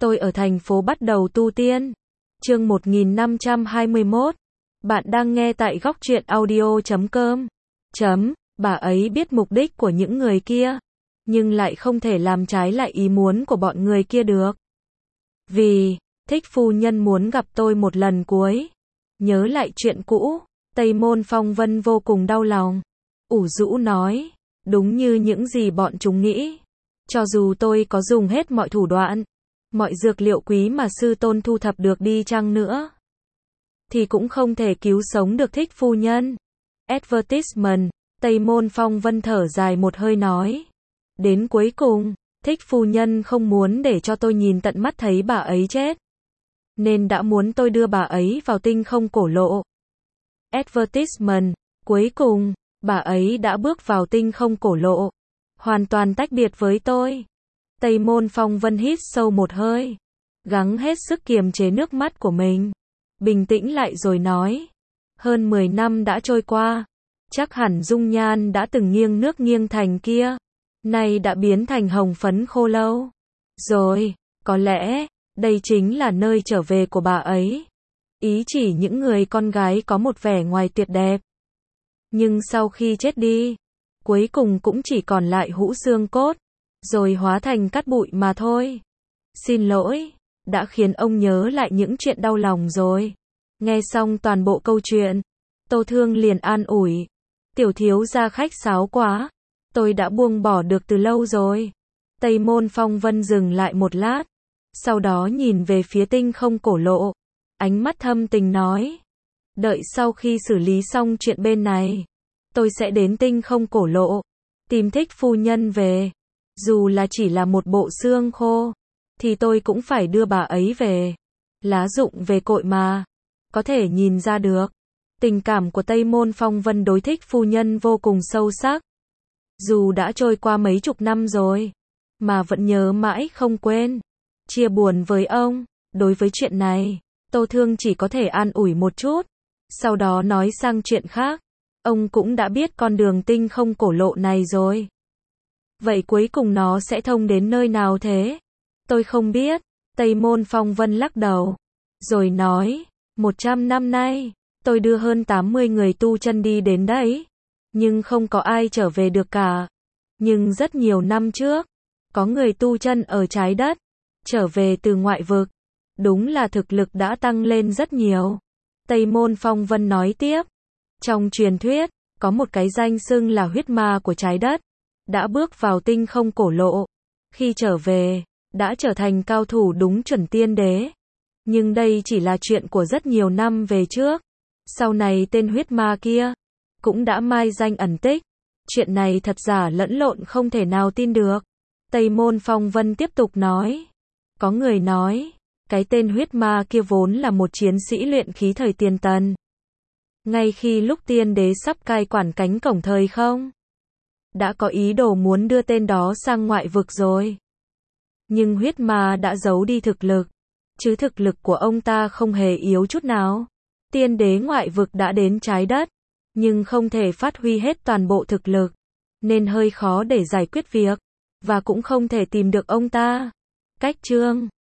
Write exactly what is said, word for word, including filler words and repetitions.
Tôi ở thành phố bắt đầu tu tiên. Chương một nghìn năm trăm hai mươi mốt. Bạn đang nghe tại góc truyện audio chấm com. Chấm, bà ấy biết mục đích của những người kia, nhưng lại không thể làm trái lại ý muốn của bọn người kia được. Vì, thích phu nhân muốn gặp tôi một lần cuối. Nhớ lại chuyện cũ, Tây Môn Phong Vân vô cùng đau lòng. Ủ rũ nói, đúng như những gì bọn chúng nghĩ. Cho dù tôi có dùng hết mọi thủ đoạn, mọi dược liệu quý mà sư tôn thu thập được đi chăng nữa, thì cũng không thể cứu sống được thích phu nhân. Advertisement, Tây Môn Phong Vân thở dài một hơi nói. Đến cuối cùng, thích phu nhân không muốn để cho tôi nhìn tận mắt thấy bà ấy chết, nên đã muốn tôi đưa bà ấy vào tinh không cổ lộ. Advertisement, cuối cùng, bà ấy đã bước vào tinh không cổ lộ, hoàn toàn tách biệt với tôi. Tây Môn Phong Vân hít sâu một hơi, gắng hết sức kiềm chế nước mắt của mình, bình tĩnh lại rồi nói. Hơn mười năm đã trôi qua, chắc hẳn dung nhan đã từng nghiêng nước nghiêng thành kia, nay đã biến thành hồng phấn khô lâu. Rồi, có lẽ, đây chính là nơi trở về của bà ấy. Ý chỉ những người con gái có một vẻ ngoài tuyệt đẹp, nhưng sau khi chết đi, cuối cùng cũng chỉ còn lại hũ xương cốt, rồi hóa thành cát bụi mà thôi. Xin lỗi, đã khiến ông nhớ lại những chuyện đau lòng rồi. Nghe xong toàn bộ câu chuyện, Tô Thương liền an ủi. Tiểu thiếu gia khách sáo quá, tôi đã buông bỏ được từ lâu rồi. Tây Môn Phong Vân dừng lại một lát, sau đó nhìn về phía tinh không cổ lộ, ánh mắt thâm tình nói. Đợi sau khi xử lý xong chuyện bên này, tôi sẽ đến tinh không cổ lộ, tìm thích phu nhân về. Dù là chỉ là một bộ xương khô, thì tôi cũng phải đưa bà ấy về. Lá rụng về cội mà. Có thể nhìn ra được, tình cảm của Tây Môn Phong Vân đối thích phu nhân vô cùng sâu sắc. Dù đã trôi qua mấy chục năm rồi, mà vẫn nhớ mãi không quên. Chia buồn với ông, đối với chuyện này, Tô Thương chỉ có thể an ủi một chút, sau đó nói sang chuyện khác. Ông cũng đã biết con đường tinh không cổ lộ này rồi. Vậy cuối cùng nó sẽ thông đến nơi nào thế? Tôi không biết. Tây Môn Phong Vân lắc đầu, rồi nói, một trăm năm nay, tôi đưa hơn tám mươi người tu chân đi đến đấy, nhưng không có ai trở về được cả. Nhưng rất nhiều năm trước, có người tu chân ở trái đất, trở về từ ngoại vực. Đúng là thực lực đã tăng lên rất nhiều. Tây Môn Phong Vân nói tiếp, trong truyền thuyết, có một cái danh xưng là huyết ma của trái đất, đã bước vào tinh không cổ lộ. Khi trở về, đã trở thành cao thủ đúng chuẩn tiên đế. Nhưng đây chỉ là chuyện của rất nhiều năm về trước. Sau này tên huyết ma kia cũng đã mai danh ẩn tích. Chuyện này thật giả lẫn lộn không thể nào tin được. Tây Môn Phong Vân tiếp tục nói. Có người nói, cái tên huyết ma kia vốn là một chiến sĩ luyện khí thời tiền Tần. Ngay khi lúc tiên đế sắp cai quản cánh cổng thời không, đã có ý đồ muốn đưa tên đó sang ngoại vực rồi. Nhưng huyết ma đã giấu đi thực lực, chứ thực lực của ông ta không hề yếu chút nào. Tiên đế ngoại vực đã đến trái đất, nhưng không thể phát huy hết toàn bộ thực lực, nên hơi khó để giải quyết việc, và cũng không thể tìm được ông ta. Cách chương